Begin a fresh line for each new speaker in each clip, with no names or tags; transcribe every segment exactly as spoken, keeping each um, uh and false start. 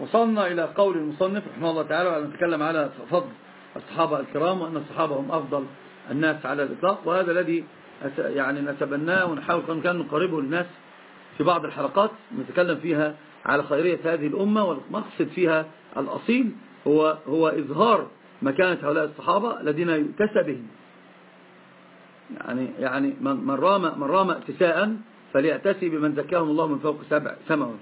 وصلنا إلى قول المصنف رحمه الله تعالى وأن نتكلم على فضل الصحابة الكرام وأن الصحابة هم أفضل الناس على الإطلاق، وهذا الذي يعني نتبناه ونحاول كان نقربه للناس في بعض الحلقات نتكلم فيها على خيرية هذه الأمة، والمقصد فيها الأصيل هو هو إظهار مكانة هؤلاء الصحابة الذين يؤتسى بهم. يعني يعني من رام من رام اتساء فليأتسي بمن زكاهم الله من فوق سبع سماوات.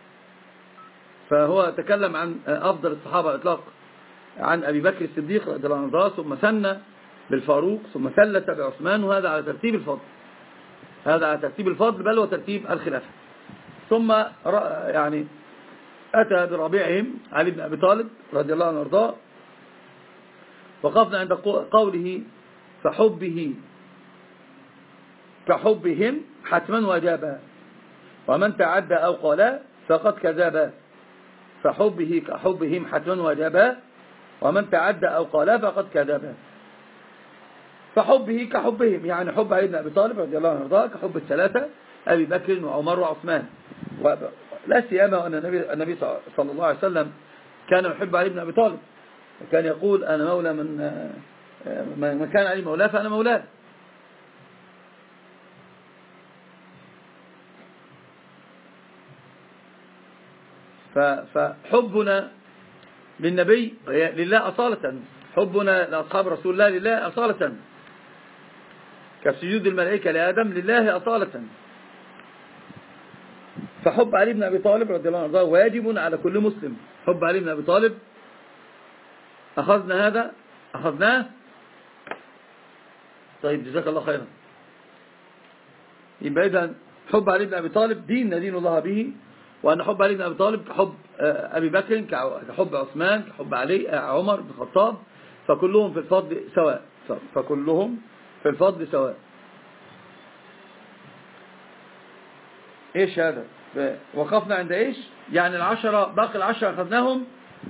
فهو تكلم عن أفضل الصحابة الإطلاق عن أبي بكر الصديق رضي الله عنه، ثم ثنى بالفاروق، ثم ثلث بعثمان، وهذا على ترتيب الفضل، هذا على ترتيب الفضل بل وترتيب الخلافة. ثم يعني أتى بربيعهم علي بن أبي طالب رضي الله عنه وارضاه، وقفنا عند قوله فحبه كحبهم حتما وجابا، ومن تعدى أو قالا فقد كذبا. فحبه كحبهم حتما وجابا، ومن تعدى أو قالا فقد كذبا. فحبه كحبهم يعني حب علي بن أبي طالب رضي الله عنه وارضاه كحب الثلاثة أبي بكر وعمر وعثمان، لا سيما أن النبي, النبي صلى الله عليه وسلم كان يحب علي بن أبي طالب، وكان يقول أنا مولى من من كان علي مولاه فأنا مولاه. فحبنا للنبي لله أصالة، حبنا لأصحاب رسول الله لله أصالة، كسجود الملائكة لآدم لله أصالة. فحب علي بن أبي طالب رضي الله عنه واجب على كل مسلم. حب علي بن أبي طالب أخذنا هذا أخذناه. طيب جزاك الله خيرا. يبقى إذن حب علي بن أبي طالب دين ندين الله به، وأن حب علي بن أبي طالب كحب أبي بكر كحب عثمان كحب علي عمر بن الخطاب، فكلهم في الفضل سواء، فكلهم في الفضل سواء. إيش هذا؟ وقفنا عند إيش؟ يعني العشرة باقي العشرة أخذناهم.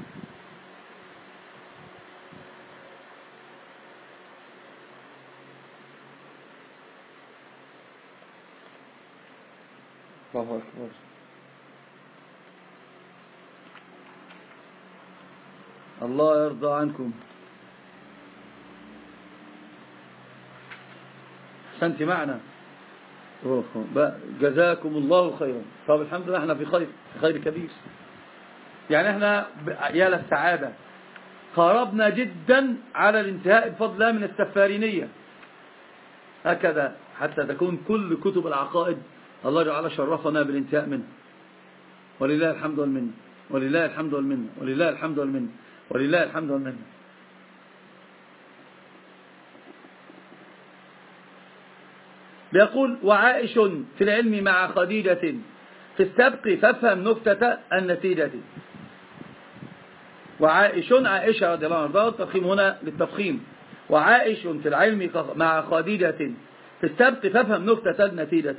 الله أكبر. الله يرضى عنكم. أحسنت معنا، جزاكم الله خيرا. طب الحمد لله احنا في خير، في خير كبير. يعني احنا يا للسعادة قاربنا جدا على الانتهاء بفضل الله من السفارينية، هكذا حتى تكون كل كتب العقائد الله جعل شرفنا بالانتهاء منها، ولله الحمد والمنه، ولله الحمد والمنه، ولله الحمد والمنه، ولله الحمد والمنه. بيقول وعائش في العلم مع خديجة في السبق فافهم نكتة النتيجة. وعائش عائشة رضي الله عنها، التفخيم هنا للتفخيم. وعائش في العلم مع خديجة في السبق فافهم نكتة النتيجة.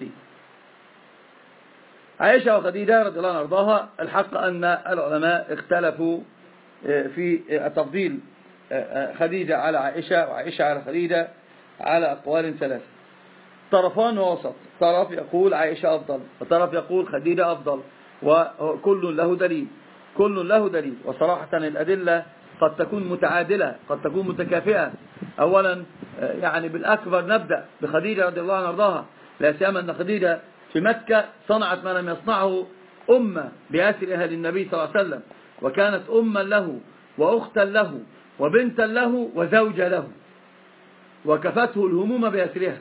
عائشة وخديجة رضي الله عنها الحق أن العلماء اختلفوا في تفضيل خديجة على عائشة وعائشة على خديجة على أقوال ثلاثة، طرفان ووسط. طرف يقول عائشة أفضل، وطرف يقول خديجة أفضل، وكل له دليل، كل له دليل. وصراحة الأدلة قد تكون متعادلة، قد تكون متكافئة. أولا يعني بالأكبر نبدأ بخديجة رضي الله عنها وارضاها، لا سيما أن خديجة في مكة صنعت ما لم يصنعه أمة بأسرها للنبي صلى الله عليه وسلم، وكانت أما له وأختا له وبنتا له وزوجة له، وكفته الهموم بأسرها.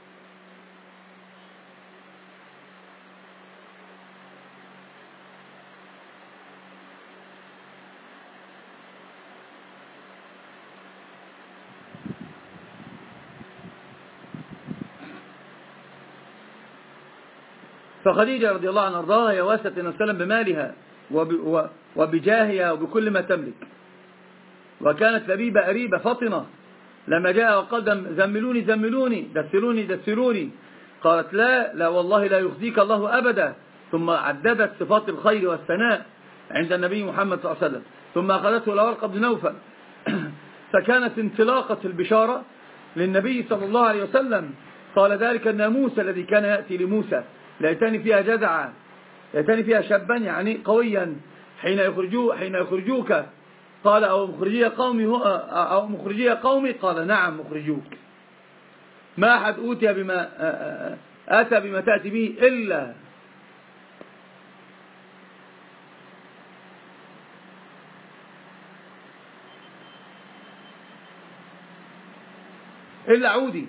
فخديجة رضي الله عنها وارضاها هي واسة النبي صلى الله عليه وسلم بمالها وبجاهها وبكل ما تملك، وكانت لبيبة أريبة فطنة. لما جاء وقال زملوني زملوني دثروني دثروني، قالت لا لا والله لا يخزيك الله أبدا. ثم عددت صفات الخير والثناء عند النبي محمد صلى الله عليه وسلم، ثم أخذته إلى ورقة بن نوفل فكانت انطلاقة البشارة للنبي صلى الله عليه وسلم. قال ذلك الناموس الذي كان يأتي لموسى ليتني فيها جزعا، ليتني فيها شابا يعني قويا حين يخرجوك حين يخرجوك قال أو مخرجي قومي أو مخرجي قومي قال نعم مخرجوك. ما أحد أوتي بما أتى بما تأتي به إلا إلا عودي.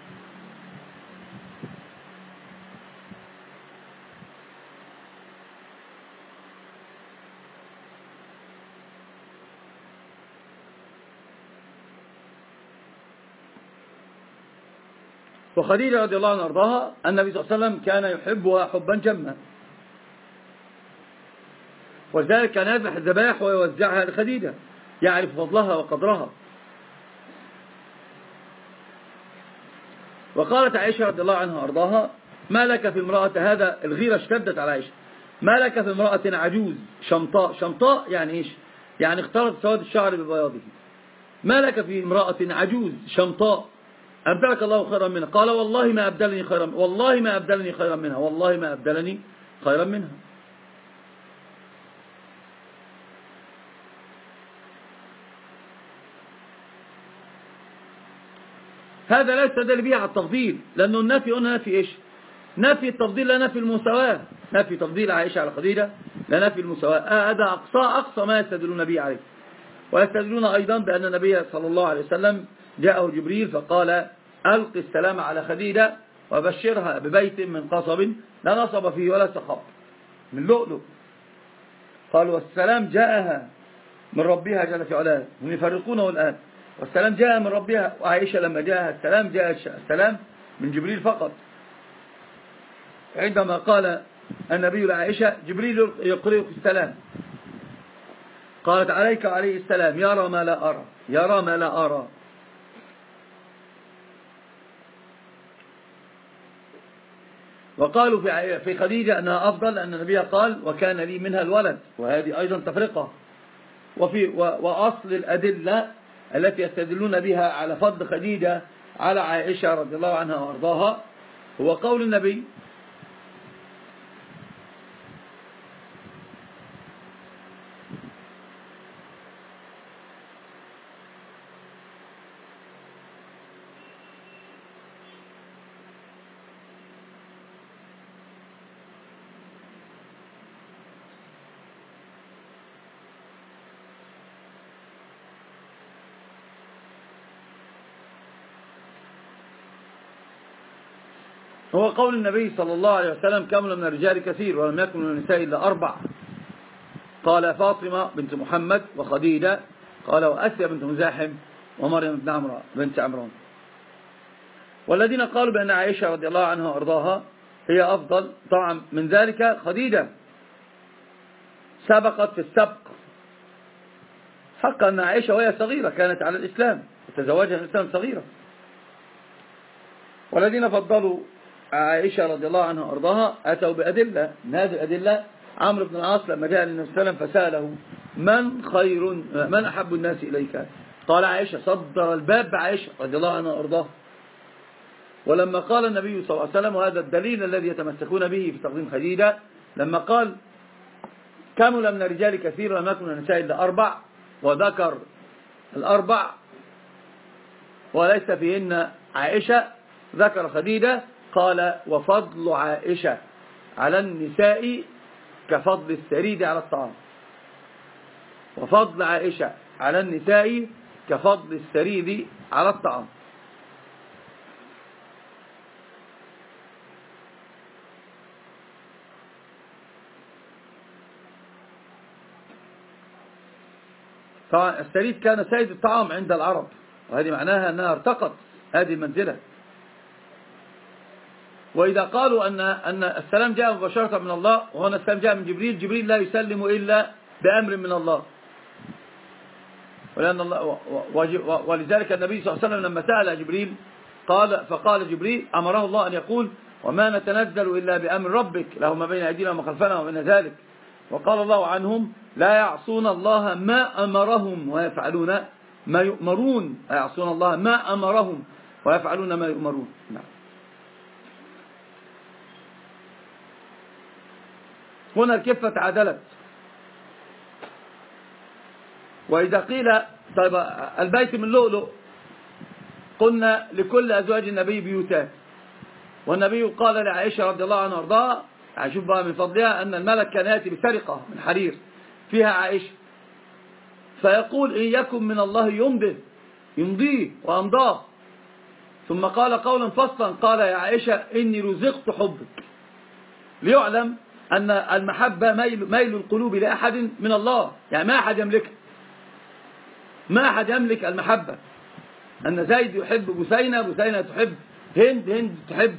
وخديجة رضي الله عنها وارضاها النبي صلى الله عليه وسلم كان يحبها حبا جما، ولذلك كان يذبح الذبائح ويوزعها لخديجة، يعرف فضلها وقدرها. وقالت عائشة رضي الله عنها وارضاها ما لك في امرأة، هذا الغيرة اشتدت على عائشة، ما لك في امرأة عجوز شمطاء. شمطاء يعني ايش؟ يعني اختلط سواد الشعر ببياضه. ما لك في امرأة عجوز شمطاء أبدلك الله خيرا منها. قال والله ما أبدلني خيرا والله ما أبدلني خيرا منها والله ما أبدلني خيرا منها. هذا لا يستدل به على التفضيل، لأنه النفي هنا نفي إيش؟ نفي التفضيل لا نفي المساواة. نفي تفضيل عائشة على خديجة لا نفي المساواة. آه هذا أقصى أقصى ما يستدلون به عليه. ويستدلون أيضا بأن النبي صلى الله عليه وسلم جاءه جبريل فقال ألق السلام على خديجة وبشرها ببيت من قصب لا نصب فيه ولا سخاب من لؤلؤ. قال والسلام جاءها من ربها جل في علاه، هم يفرقونه الآن. والسلام جاء من ربها، وعائشة لما جاءها السلام جاء السلام من جبريل فقط. عندما قال النبي لعائشة جبريل يقرئك السلام، قالت عليك عليه السلام يرى ما لا أرى يرى ما لا أرى. وقالوا في خديجة أنها أفضل لأن النبي قال وكان لي منها الولد، وهذه أيضا تفرقة. وفي وأصل الأدلة التي يستدلون بها على فضل خديجة على عائشة رضي الله عنها وارضاها هو قول النبي هو قول النبي صلى الله عليه وسلم كمل من الرجال كثير ولم يكن من النساء إلا أربع. قال فاطمة بنت محمد وخديجة، قال وأسيا بنت مزاحم ومريم بنت عمران بنت عمران. والذين قالوا بأن عائشة رضي الله عنها وارضاها هي أفضل، طبعا من ذلك خديجة سبقت في السبق، حق أن عائشة وهي صغيرة كانت على الإسلام وتزوجها الإسلام صغيرة. والذين فضلوا عائشة رضي الله عنها وارضاها أتوا بأدلة. من هذه الأدلة عمرو بن العاص لما جاء للنبي صلى الله عليه وسلم فسأله من خير من أحب الناس إليك، قال عائشة، صدر الباب بعائشة رضي الله عنها وارضاها. ولما قال النبي صلى الله عليه وسلم، وهذا الدليل الذي يتمسكون به في تقديم خديجة، لما قال كمل من الرجال كثير ولم يكن من النساء إلا أربع، وذكر الأربع وليس فيهن عائشة، ذكر خديجة، قال وفضل عائشة على النساء كفضل السريد على الطعام. وفضل عائشة على النساء كفضل السريد على الطعام. طبعا السريد كان سيد الطعام عند العرب، وهذه معناها أنها ارتقت هذه المنزلة. وإذا قالوا أن أن السلام جاء مباشرة من الله، وهنا السلام جاء من جبريل، جبريل لا يسلم إلا بأمر من الله، ولأن الله ولذلك النبي صلى الله عليه وسلم لما سأل جبريل قال فقال جبريل أمره الله أن يقول وما نتنزل إلا بأمر ربك له ما بين أيدينا وما خلفنا ومن ذلك. وقال الله عنهم لا يعصون الله ما أمرهم ويفعلون ما يؤمرون. لا يعصون الله ما أمرهم ويفعلون ما يؤمرون. نعم. هنا الكفة تعادلت، وإذا قيل طيب البيت من لؤلؤ، قلنا لكل أزواج النبي بيوتات، والنبي قال لعائشة رضي الله عنها وارضاها، شوف بقى من فضلها أن الملك كان يأتي بسرقة من حرير فيها عائشة، فيقول إن يكن من الله يمضي يمضيه وأمضاه، ثم قال قولا فصلا قال يا عائشة إني رزقت حبك، ليعلم أن المحبة ميل, ميل القلوب لأحد من الله، يعني ما أحد يملكها، ما أحد يملك المحبة، أن زيد يحب بسينة، بسينة تحب هند، هند تحب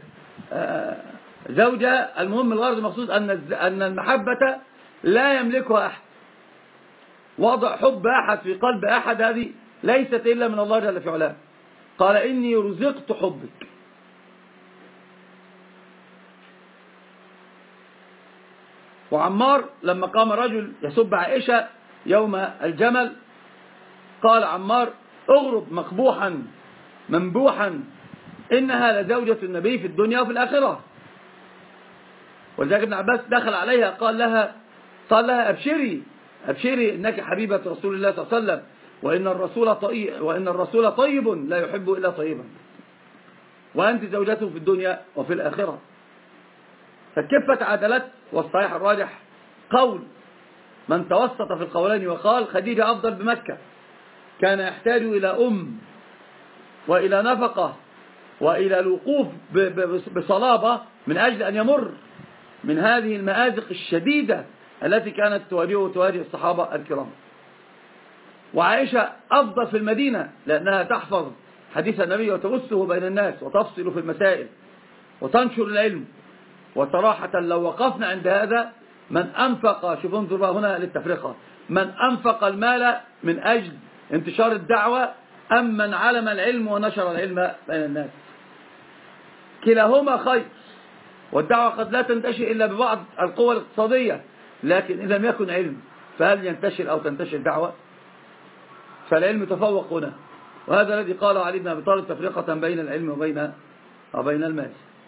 زوجها. المهم الغرض المقصود أن المحبة لا يملكها أحد، وضع حب أحد في قلب أحد هذه ليست إلا من الله جل في علاه. قال إني رزقت حبك. وعمار لما قام رجل يسب عائشة يوم الجمل قال عمار اغرب مقبوحا منبوحا إنها لزوجة النبي في الدنيا وفي الآخرة. ولذلك ابن عباس دخل عليها قال لها قال لها أبشري أبشري إنك حبيبة رسول الله صلى الله عليه وسلم، وإن الرسول طيب وإن الرسول طيب لا يحب إلا طيبا، وأنت زوجته في الدنيا وفي الآخرة. فكفت عدلت، والصحيح الراجح قول من توسط في القولين وقال خديجة أفضل بمكة، كان يحتاج إلى أم وإلى نفقة وإلى الوقوف بصلابة من أجل أن يمر من هذه المآزق الشديدة التي كانت تواجهه وتواجه الصحابة الكرام. وعائشة أفضل في المدينة لأنها تحفظ حديث النبي وتبثه بين الناس وتفصل في المسائل وتنشر العلم. وصراحة لو وقفنا عند هذا، من أنفق، شوف انظر هنا للتفرقة، من أنفق المال من أجل انتشار الدعوة أم من علم العلم ونشر العلم بين الناس؟ كلاهما خير، والدعوة قد لا تنتشر إلا ببعض القوى الاقتصادية، لكن إذا لم يكن علم فهل ينتشر أو تنتشر دعوة؟ فالعلم تفوق هنا، وهذا الذي قال علي بن أبي طالب تفرقة بين العلم وبين وبين المال.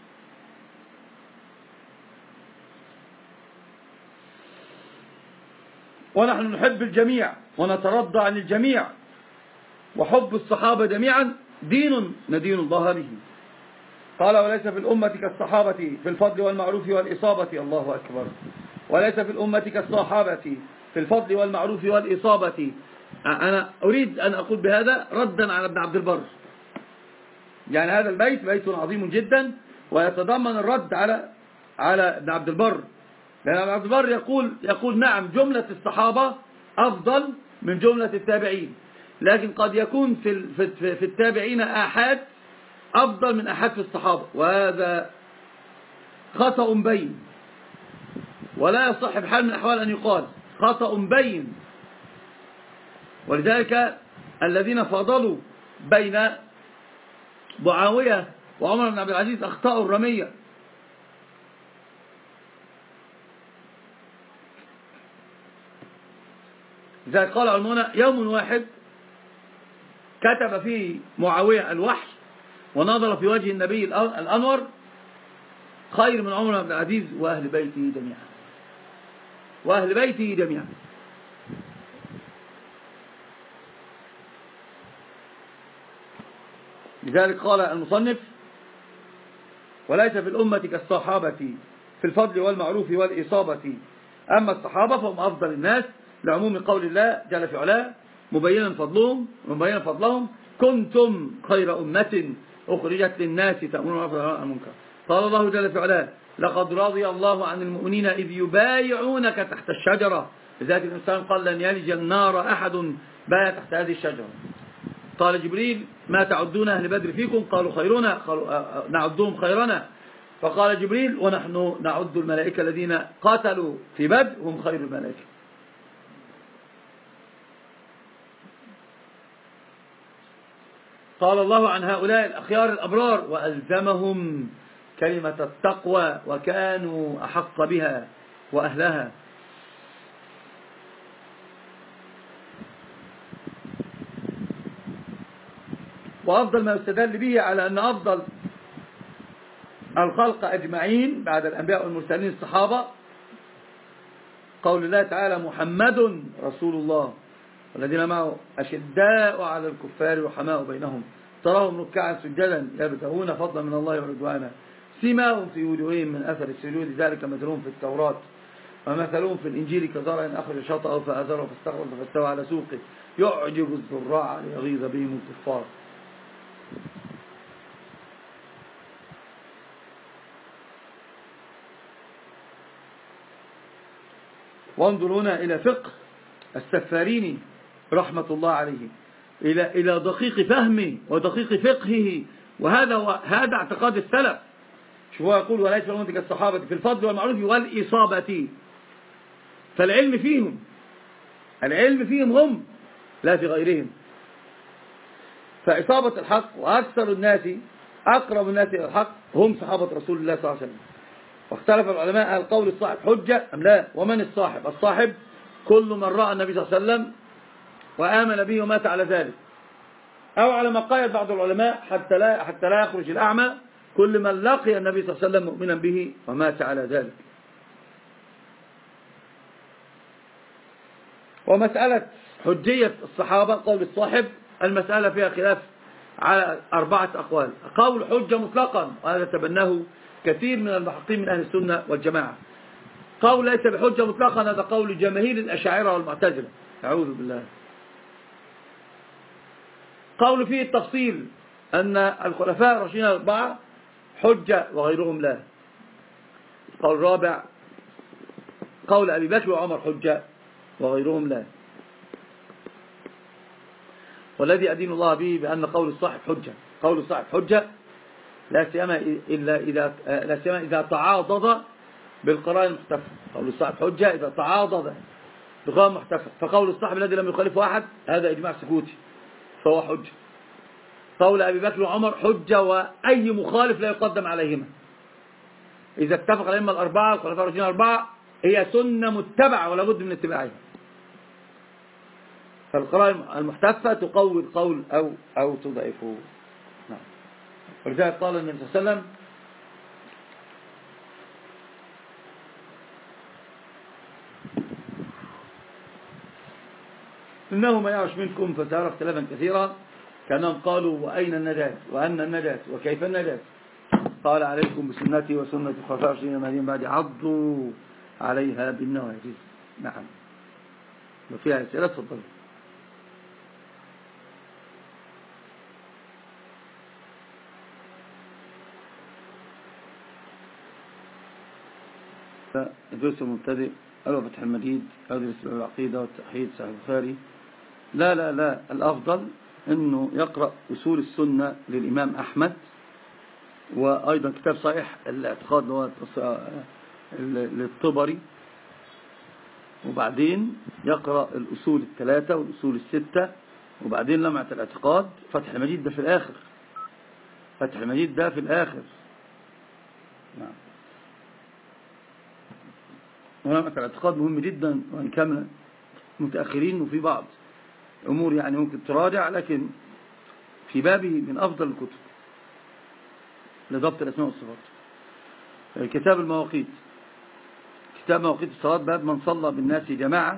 ونحن نحب الجميع ونترضى عن الجميع، وحب الصحابة جميعا دين ندين الله به. قال وليس في الأمة كالصحابة في الفضل والمعروف والإصابة، الله أكبر، وليس في الأمة كالصحابة في الفضل والمعروف والإصابة. أنا أريد أن أقول بهذا ردا على ابن عبد البر، يعني هذا البيت بيت عظيم جدا ويتضمن الرد على على ابن عبد البر، لأن ابن عبد البر يقول يقول نعم جملة الصحابة أفضل من جملة التابعين، لكن قد يكون في في التابعين آحاد أفضل من أحد في الصحابة، وهذا خطأ بين، ولا يصح بحال من الأحوال أن يقال خطأ بين. ولذلك الذين فاضلوا بين معاوية وعمر بن عبد العزيز أخطأوا الرمية. لذلك قال علماء يوم واحد كتب فيه معاوية الوحي ونظر في وجه النبي الأنور خير من عمر بن عبد العزيز وأهل بيته جميعا، وأهل بيته جميعا. لذلك قال المصنف وليس في الأمة كالصحابة في الفضل والمعروف والإصابة، أما الصحابة فهم أفضل الناس لعموم قول الله جل في علاه مبينا فضلهم مبينا فضلهم كنتم خير أمة أخرجت للناس تأمرون بالمعروف وتنهون عن المنكر. قال الله جل في علاه لقد رضي الله عن المؤمنين إذ يبايعونك تحت الشجرة، لذلك الإنسان قال لن يلج النار أحد بايع تحت هذه الشجرة. قال جبريل ما تعدون أهل بدر فيكم؟ قالوا خيرنا، قالوا نعدهم خيرنا. فقال جبريل ونحن نعد الملائكة الذين قاتلوا في بدر هم خير الملائكة. قال الله عن هؤلاء الأخيار الأبرار وألزمهم كلمة التقوى وكانوا أحق بها وأهلها. وأفضل ما يستدل به على أن أفضل الخلق أجمعين بعد الأنبياء والمرسلين الصحابة قول الله تعالى محمد رسول الله والذين معه أشداء على الكفار رحماء بينهم تراهم ركعا سجدا يبتغون فضلا من الله ورضوانا سيماهم في وجوههم من أثر السجود ذلك مثلهم في التوراة ومثلهم في الإنجيل كزرع أخرج شطأه فأزره فاستغلظ فاستوى على سوقه يعجب الزراع ليغيظ بهم الكفار. وانظر هنا إلى فقه السفاريني رحمة الله عليه، إلى إلى دقيق فهمه ودقيق فقهه، وهذا هو هذا اعتقاد السلف. شوف هو يقول وليس لهم كالصحابة في الفضل والمعروف والإصابة، فالعلم فيهم، العلم فيهم هم لا في غيرهم. فإصابة الحق وأكثر الناس أقرب الناس إلى الحق هم صحابة رسول الله صلى الله عليه وسلم. واختلف العلماء هل قول الصاحب حجة أم لا، ومن الصاحب؟ الصاحب كل من رأى النبي صلى الله عليه وسلم وآمن به ومات على ذلك، أو على ما قال بعض العلماء حتى لا حتى لا يخرج الأعمى كل من لقي النبي صلى الله عليه وسلم مؤمنا به ومات على ذلك. ومسألة حجية الصحابة قول الصاحب المسألة فيها خلاف على أربعة أقوال. قول حجة مطلقا وهذا تبناه كثير من المحققين من أهل السنة والجماعة. قول ليس بحجة مطلقا هذا قول جماهير الأشاعرة والمعتزلة، أعوذ بالله. قول فيه التفصيل أن الخلفاء الراشدين الأربعة حجة وغيرهم لا. قول رابع قول أبي بكر وعمر حجة وغيرهم لا. والذي أدين الله به بأن قول الصاحب حجة، قول الصاحب حجة لا سيما إلا إذا لا سيما إذا تعاضد بالقرائن المحتفظة. قول الصاحب حجة إذا تعاضد بقرائن محتفظة، فقول الصاحب الذي لم يخالفه أحد هذا إجماع سكوتي فهو حجة. قول أبي بكر وعمر حجة وأي مخالف لا يقدم عليهما. إذا اتفق الأئمة الأربعة الخلفاء الراشدين الأربعة هي سنة متبعة ولا بد من اتباعها. فالقرائن المحتفة تقوي القول أو أو تضعفه. نعم. ولذلك قال النبي صلى الله عليه وسلم إنه ما يعش منكم فسيرى اختلافا كثيرا كأنهم قالوا وأين النجاة وأن النجاة وكيف النجاة، قال عليكم بسنتي وسنة الخلفاء الراشدين المهديين بعد عضوا عليها بالنواجذ. نعم. وفيها أسئلة تفضل. الدرس المبتدئ أو فتح المجيد أو درس العقيدة والتوحيد صحيح البخاري. لا لا لا الأفضل أنه يقرأ أصول السنة للإمام أحمد، وأيضا كتاب صحيح الاعتقاد للطبري، وبعدين يقرأ الأصول الثلاثة والأصول الستة، وبعدين لمعة الاعتقاد. فتح المجيد ده في الآخر، فتح المجيد ده في الآخر. نعم. ولمعة الاعتقاد مهم جدا وإن كان متأخرين وفي بعض أمور يعني ممكن تراجع، لكن في بابه من أفضل الكتب لضبط الأسماء والصفات. كتاب المواقيت، كتاب مواقيت الصلاة باب من صلى بالناس جماعة